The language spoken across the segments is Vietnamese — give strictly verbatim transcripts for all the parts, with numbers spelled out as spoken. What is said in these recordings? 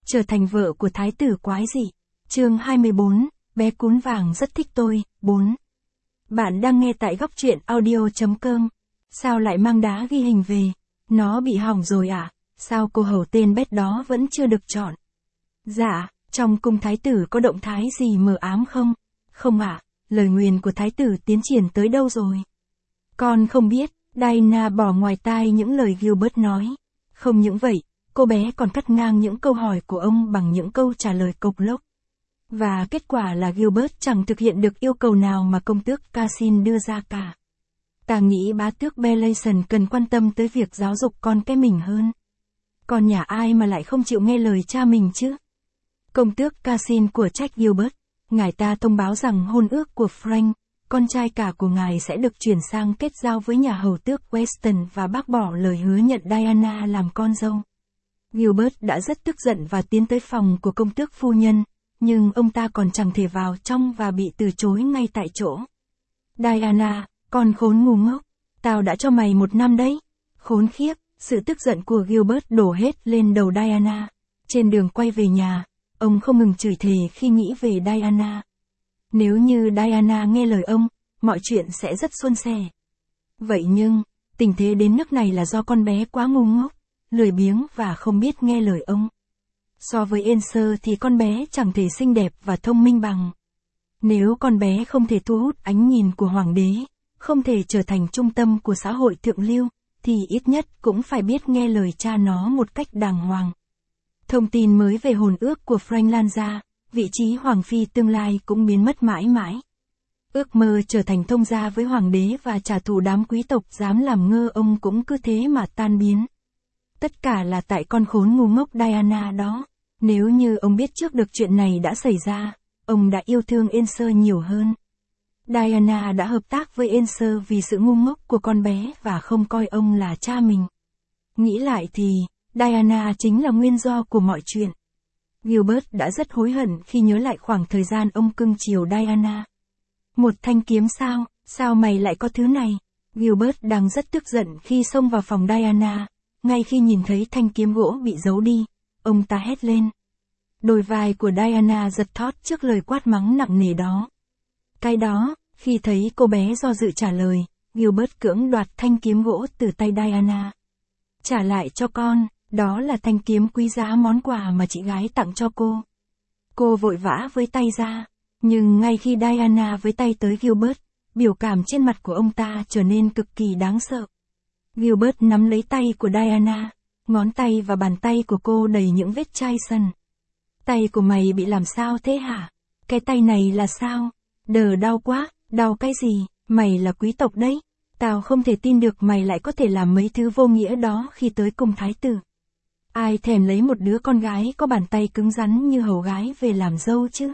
trở thành vợ của thái tử quái dị. Chương hai mươi bốn, bé cún vàng rất thích tôi. bốn. Bạn đang nghe tại góc truyện audio chấm com. Sao lại mang đá ghi hình về? Nó bị hỏng rồi à? Sao cô hầu tên Bét đó vẫn chưa được chọn? Dạ, trong cung thái tử có động thái gì mờ ám không? Không ạ, à, lời nguyền của thái tử tiến triển tới đâu rồi? Con không biết, Diana bỏ ngoài tai những lời Gilbert nói. Không những vậy, cô bé còn cắt ngang những câu hỏi của ông bằng những câu trả lời cộc lốc. Và kết quả là Gilbert chẳng thực hiện được yêu cầu nào mà công tước Cassin đưa ra cả. Ta nghĩ bá tước Belason cần quan tâm tới việc giáo dục con cái mình hơn. Còn nhà ai mà lại không chịu nghe lời cha mình chứ? Công tước Cassin của trách Gilbert, ngài ta thông báo rằng hôn ước của Frank, con trai cả của ngài sẽ được chuyển sang kết giao với nhà hầu tước Weston và bác bỏ lời hứa nhận Diana làm con dâu. Gilbert đã rất tức giận và tiến tới phòng của công tước phu nhân, nhưng ông ta còn chẳng thể vào trong và bị từ chối ngay tại chỗ. Diana, con khốn ngu ngốc, tao đã cho mày một năm đấy. Khốn khiếp, sự tức giận của Gilbert đổ hết lên đầu Diana. Trên đường quay về nhà, ông không ngừng chửi thề khi nghĩ về Diana. Nếu như Diana nghe lời ông, mọi chuyện sẽ rất suôn sẻ. Vậy nhưng, tình thế đến nước này là do con bé quá ngu ngốc, lười biếng và không biết nghe lời ông. So với Enser thì con bé chẳng thể xinh đẹp và thông minh bằng. Nếu con bé không thể thu hút ánh nhìn của hoàng đế, không thể trở thành trung tâm của xã hội thượng lưu, thì ít nhất cũng phải biết nghe lời cha nó một cách đàng hoàng. Thông tin mới về hôn ước của Frank lan ra, vị trí hoàng phi tương lai cũng biến mất mãi mãi. Ước mơ trở thành thông gia với hoàng đế và trả thù đám quý tộc dám làm ngơ ông cũng cứ thế mà tan biến. Tất cả là tại con khốn ngu ngốc Diana đó. Nếu như ông biết trước được chuyện này đã xảy ra, ông đã yêu thương Enser nhiều hơn. Diana đã hợp tác với Enser vì sự ngu ngốc của con bé và không coi ông là cha mình. Nghĩ lại thì, Diana chính là nguyên do của mọi chuyện. Gilbert đã rất hối hận khi nhớ lại khoảng thời gian ông cưng chiều Diana. Một thanh kiếm sao, sao mày lại có thứ này? Gilbert đang rất tức giận khi xông vào phòng Diana, ngay khi nhìn thấy thanh kiếm gỗ bị giấu đi, ông ta hét lên. Đôi vai của Diana giật thót trước lời quát mắng nặng nề đó. Cái đó, khi thấy cô bé do dự trả lời, Gilbert cưỡng đoạt thanh kiếm gỗ từ tay Diana. Trả lại cho con, đó là thanh kiếm quý giá món quà mà chị gái tặng cho cô. Cô vội vã với tay ra, nhưng ngay khi Diana với tay tới Gilbert, biểu cảm trên mặt của ông ta trở nên cực kỳ đáng sợ. Gilbert nắm lấy tay của Diana, ngón tay và bàn tay của cô đầy những vết chai sần. Tay của mày bị làm sao thế hả? Cái tay này là sao? Đờ đau quá, đau cái gì? Mày là quý tộc đấy. Tao không thể tin được mày lại có thể làm mấy thứ vô nghĩa đó khi tới cung thái tử. Ai thèm lấy một đứa con gái có bàn tay cứng rắn như hầu gái về làm dâu chứ?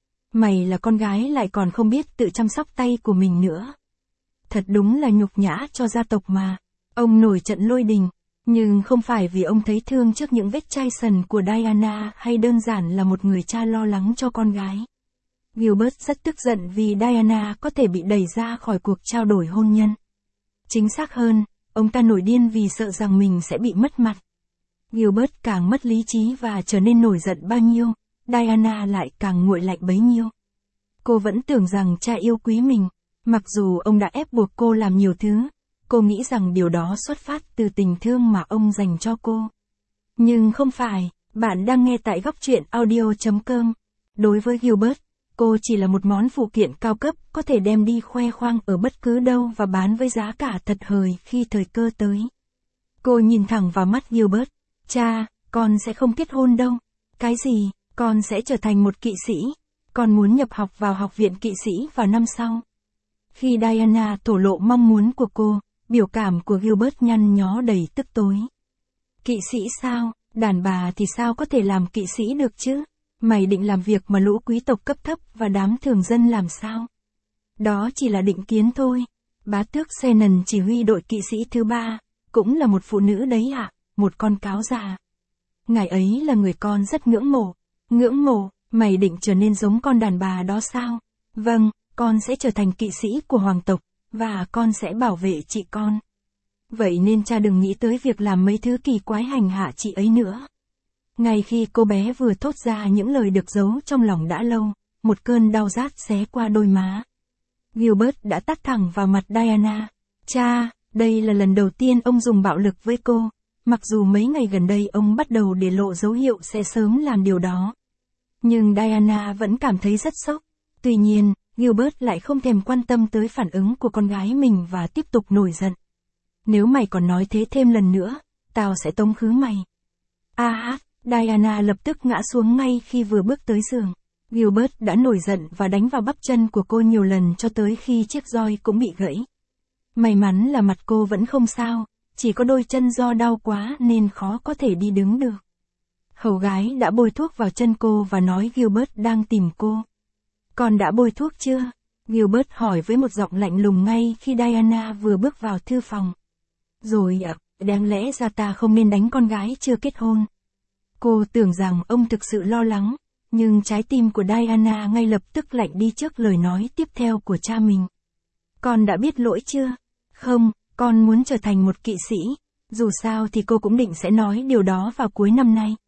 Mày là con gái lại còn không biết tự chăm sóc tay của mình nữa. Thật đúng là nhục nhã cho gia tộc mà. Ông nổi trận lôi đình, nhưng không phải vì ông thấy thương trước những vết chai sần của Diana hay đơn giản là một người cha lo lắng cho con gái. Gilbert rất tức giận vì Diana có thể bị đẩy ra khỏi cuộc trao đổi hôn nhân. Chính xác hơn, ông ta nổi điên vì sợ rằng mình sẽ bị mất mặt. Gilbert càng mất lý trí và trở nên nổi giận bao nhiêu, Diana lại càng nguội lạnh bấy nhiêu. Cô vẫn tưởng rằng cha yêu quý mình, mặc dù ông đã ép buộc cô làm nhiều thứ, cô nghĩ rằng điều đó xuất phát từ tình thương mà ông dành cho cô. Nhưng không phải, bạn đang nghe tại góc truyện audio chấm com. Đối với Gilbert, cô chỉ là một món phụ kiện cao cấp có thể đem đi khoe khoang ở bất cứ đâu và bán với giá cả thật hời khi thời cơ tới. Cô nhìn thẳng vào mắt Gilbert. Cha, con sẽ không kết hôn đâu. Cái gì? Con sẽ trở thành một kỵ sĩ. Con muốn nhập học vào học viện kỵ sĩ vào năm sau. Khi Diana thổ lộ mong muốn của cô, biểu cảm của Gilbert nhăn nhó đầy tức tối. Kỵ sĩ sao? Đàn bà thì sao có thể làm kỵ sĩ được chứ? Mày định làm việc mà lũ quý tộc cấp thấp và đám thường dân làm sao? Đó chỉ là định kiến thôi. Bá tước Shannon chỉ huy đội kỵ sĩ thứ ba, cũng là một phụ nữ đấy ạ, một con cáo già. Ngài ấy là người con rất ngưỡng mộ. Ngưỡng mộ, mày định trở nên giống con đàn bà đó sao? Vâng, con sẽ trở thành kỵ sĩ của hoàng tộc, và con sẽ bảo vệ chị con. Vậy nên cha đừng nghĩ tới việc làm mấy thứ kỳ quái hành hạ chị ấy nữa. Ngay khi cô bé vừa thốt ra những lời được giấu trong lòng đã lâu, một cơn đau rát xé qua đôi má. Gilbert đã tát thẳng vào mặt Diana. Cha, đây là lần đầu tiên ông dùng bạo lực với cô, mặc dù mấy ngày gần đây ông bắt đầu để lộ dấu hiệu sẽ sớm làm điều đó. Nhưng Diana vẫn cảm thấy rất sốc. Tuy nhiên, Gilbert lại không thèm quan tâm tới phản ứng của con gái mình và tiếp tục nổi giận. Nếu mày còn nói thế thêm lần nữa, tao sẽ tống khứ mày. A hát, Diana lập tức ngã xuống ngay khi vừa bước tới giường. Gilbert đã nổi giận và đánh vào bắp chân của cô nhiều lần cho tới khi chiếc roi cũng bị gãy. May mắn là mặt cô vẫn không sao, chỉ có đôi chân do đau quá nên khó có thể đi đứng được. Hầu gái đã bôi thuốc vào chân cô và nói Gilbert đang tìm cô. Con đã bôi thuốc chưa? Gilbert hỏi với một giọng lạnh lùng ngay khi Diana vừa bước vào thư phòng. Rồi ạ, đáng lẽ ra ta không nên đánh con gái chưa kết hôn. Cô tưởng rằng ông thực sự lo lắng, nhưng trái tim của Diana ngay lập tức lạnh đi trước lời nói tiếp theo của cha mình. Con đã biết lỗi chưa? Không, con muốn trở thành một kỵ sĩ. Dù sao thì cô cũng định sẽ nói điều đó vào cuối năm nay.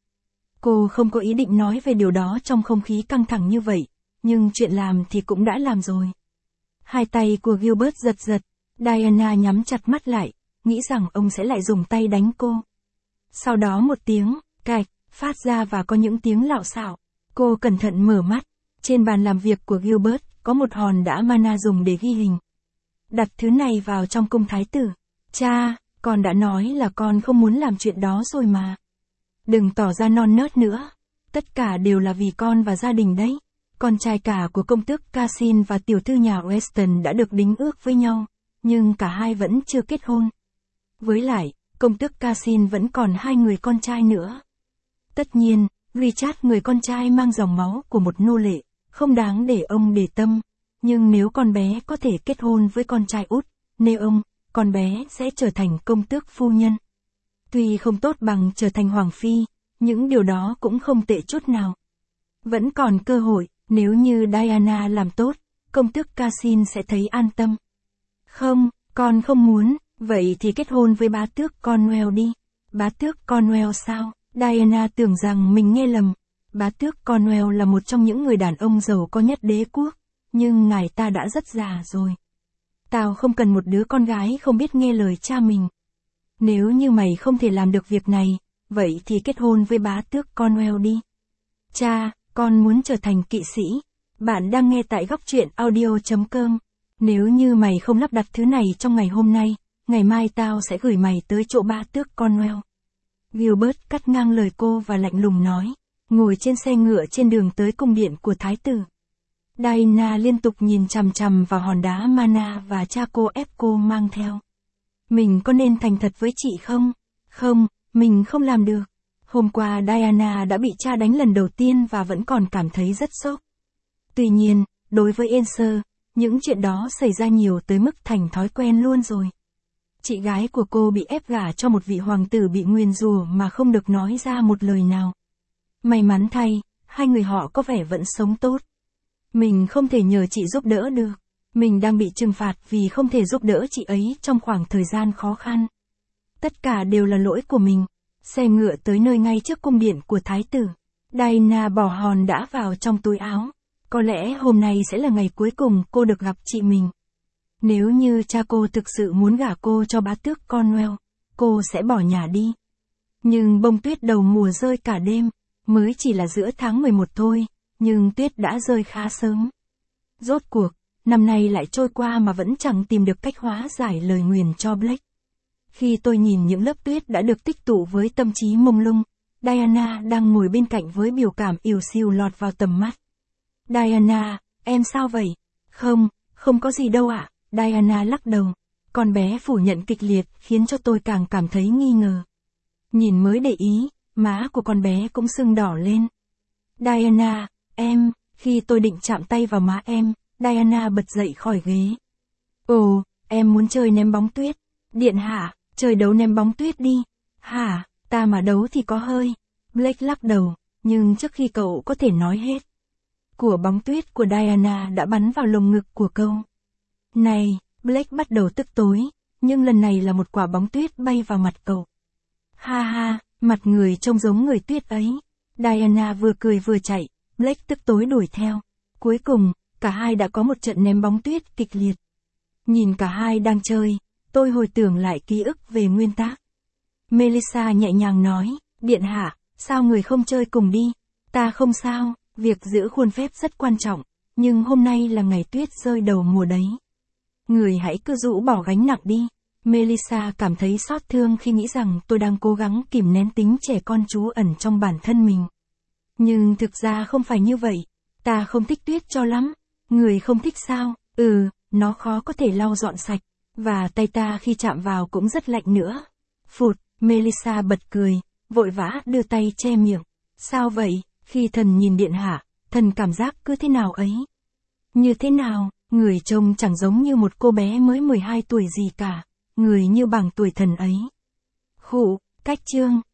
Cô không có ý định nói về điều đó trong không khí căng thẳng như vậy, nhưng chuyện làm thì cũng đã làm rồi. Hai tay của Gilbert giật giật, Diana nhắm chặt mắt lại, nghĩ rằng ông sẽ lại dùng tay đánh cô. Sau đó một tiếng, cạch, phát ra và có những tiếng lạo xạo. Cô cẩn thận mở mắt, trên bàn làm việc của Gilbert có một hòn đá mana dùng để ghi hình. Đặt thứ này vào trong cung thái tử. Cha, con đã nói là con không muốn làm chuyện đó rồi mà. Đừng tỏ ra non nớt nữa. Tất cả đều là vì con và gia đình đấy. Con trai cả của công tước Cassin và tiểu thư nhà Weston đã được đính ước với nhau, nhưng cả hai vẫn chưa kết hôn. Với lại, công tước Cassin vẫn còn hai người con trai nữa. Tất nhiên, Richard người con trai mang dòng máu của một nô lệ, không đáng để ông để tâm. Nhưng nếu con bé có thể kết hôn với con trai út, Neom, con bé sẽ trở thành công tước phu nhân. Tuy không tốt bằng trở thành hoàng phi, những điều đó cũng không tệ chút nào. Vẫn còn cơ hội, nếu như Diana làm tốt, công tước Cassin sẽ thấy an tâm. Không, con không muốn, vậy thì kết hôn với bá tước Cornwell đi. Bá tước Cornwell sao? Diana tưởng rằng mình nghe lầm. Bá tước Cornwell là một trong những người đàn ông giàu có nhất đế quốc, nhưng ngài ta đã rất già rồi. Tao không cần một đứa con gái không biết nghe lời cha mình. Nếu như mày không thể làm được việc này, vậy thì kết hôn với bá tước Cornwell đi. Cha, con muốn trở thành kỵ sĩ. Bạn đang nghe tại góc truyện audio chấm com. Nếu như mày không lắp đặt thứ này trong ngày hôm nay, ngày mai tao sẽ gửi mày tới chỗ bá tước Cornwell. Gilbert cắt ngang lời cô và lạnh lùng nói, ngồi trên xe ngựa trên đường tới cung điện của thái tử. Diana liên tục nhìn chằm chằm vào hòn đá mana và cha cô ép cô mang theo. Mình có nên thành thật với chị không? Không, mình không làm được. Hôm qua Diana đã bị cha đánh lần đầu tiên và vẫn còn cảm thấy rất sốc. Tuy nhiên, đối với Enser, những chuyện đó xảy ra nhiều tới mức thành thói quen luôn rồi. Chị gái của cô bị ép gả cho một vị hoàng tử bị nguyền rủa mà không được nói ra một lời nào. May mắn thay, hai người họ có vẻ vẫn sống tốt. Mình không thể nhờ chị giúp đỡ được. Mình đang bị trừng phạt vì không thể giúp đỡ chị ấy trong khoảng thời gian khó khăn. Tất cả đều là lỗi của mình. Xe ngựa tới nơi ngay trước cung điện của thái tử. Diana bỏ hòn đá vào trong túi áo. Có lẽ hôm nay sẽ là ngày cuối cùng cô được gặp chị mình. Nếu như cha cô thực sự muốn gả cô cho bá tước Cornwell, cô sẽ bỏ nhà đi. Nhưng bông tuyết đầu mùa rơi cả đêm, mới chỉ là giữa tháng mười một thôi, nhưng tuyết đã rơi khá sớm. Rốt cuộc, năm nay lại trôi qua mà vẫn chẳng tìm được cách hóa giải lời nguyền cho Blake. Khi tôi nhìn những lớp tuyết đã được tích tụ với tâm trí mông lung, Diana đang ngồi bên cạnh với biểu cảm ỉu xìu lọt vào tầm mắt. Diana, em sao vậy? Không, không có gì đâu ạ. Diana lắc đầu. Con bé phủ nhận kịch liệt khiến cho tôi càng cảm thấy nghi ngờ. Nhìn mới để ý, má của con bé cũng sưng đỏ lên. Diana, em, khi tôi định chạm tay vào má em, Diana bật dậy khỏi ghế. Ồ, em muốn chơi ném bóng tuyết. Điện hạ, chơi đấu ném bóng tuyết đi. Hả, ta mà đấu thì có hơi. Blake lắc đầu, nhưng trước khi cậu có thể nói hết, của bóng tuyết của Diana đã bắn vào lồng ngực của cậu. Này, Blake bắt đầu tức tối, nhưng lần này là một quả bóng tuyết bay vào mặt cậu. Ha ha, Mặt người trông giống người tuyết ấy. Diana vừa cười vừa chạy, Blake tức tối đuổi theo. Cuối cùng, cả hai đã có một trận ném bóng tuyết kịch liệt. Nhìn cả hai đang chơi, tôi hồi tưởng lại ký ức về nguyên tắc. Melissa nhẹ nhàng nói, điện hạ, sao người không chơi cùng đi? Ta không sao, việc giữ khuôn phép rất quan trọng, nhưng hôm nay là ngày tuyết rơi đầu mùa đấy. Người hãy cứ rũ bỏ gánh nặng đi. Melissa cảm thấy xót thương khi nghĩ rằng tôi đang cố gắng kìm nén tính trẻ con trú ẩn trong bản thân mình. Nhưng thực ra không phải như vậy. Ta không thích tuyết cho lắm. Người không thích sao? Ừ, nó khó có thể lau dọn sạch. Và tay ta khi chạm vào cũng rất lạnh nữa. Phụt, Melissa bật cười, vội vã đưa tay che miệng. Sao vậy? Khi thần nhìn điện hạ, thần cảm giác cứ thế nào ấy? Như thế nào? Người trông chẳng giống như một cô bé mới mười hai tuổi gì cả. Người như bằng tuổi thần ấy. Khụ, cách chương.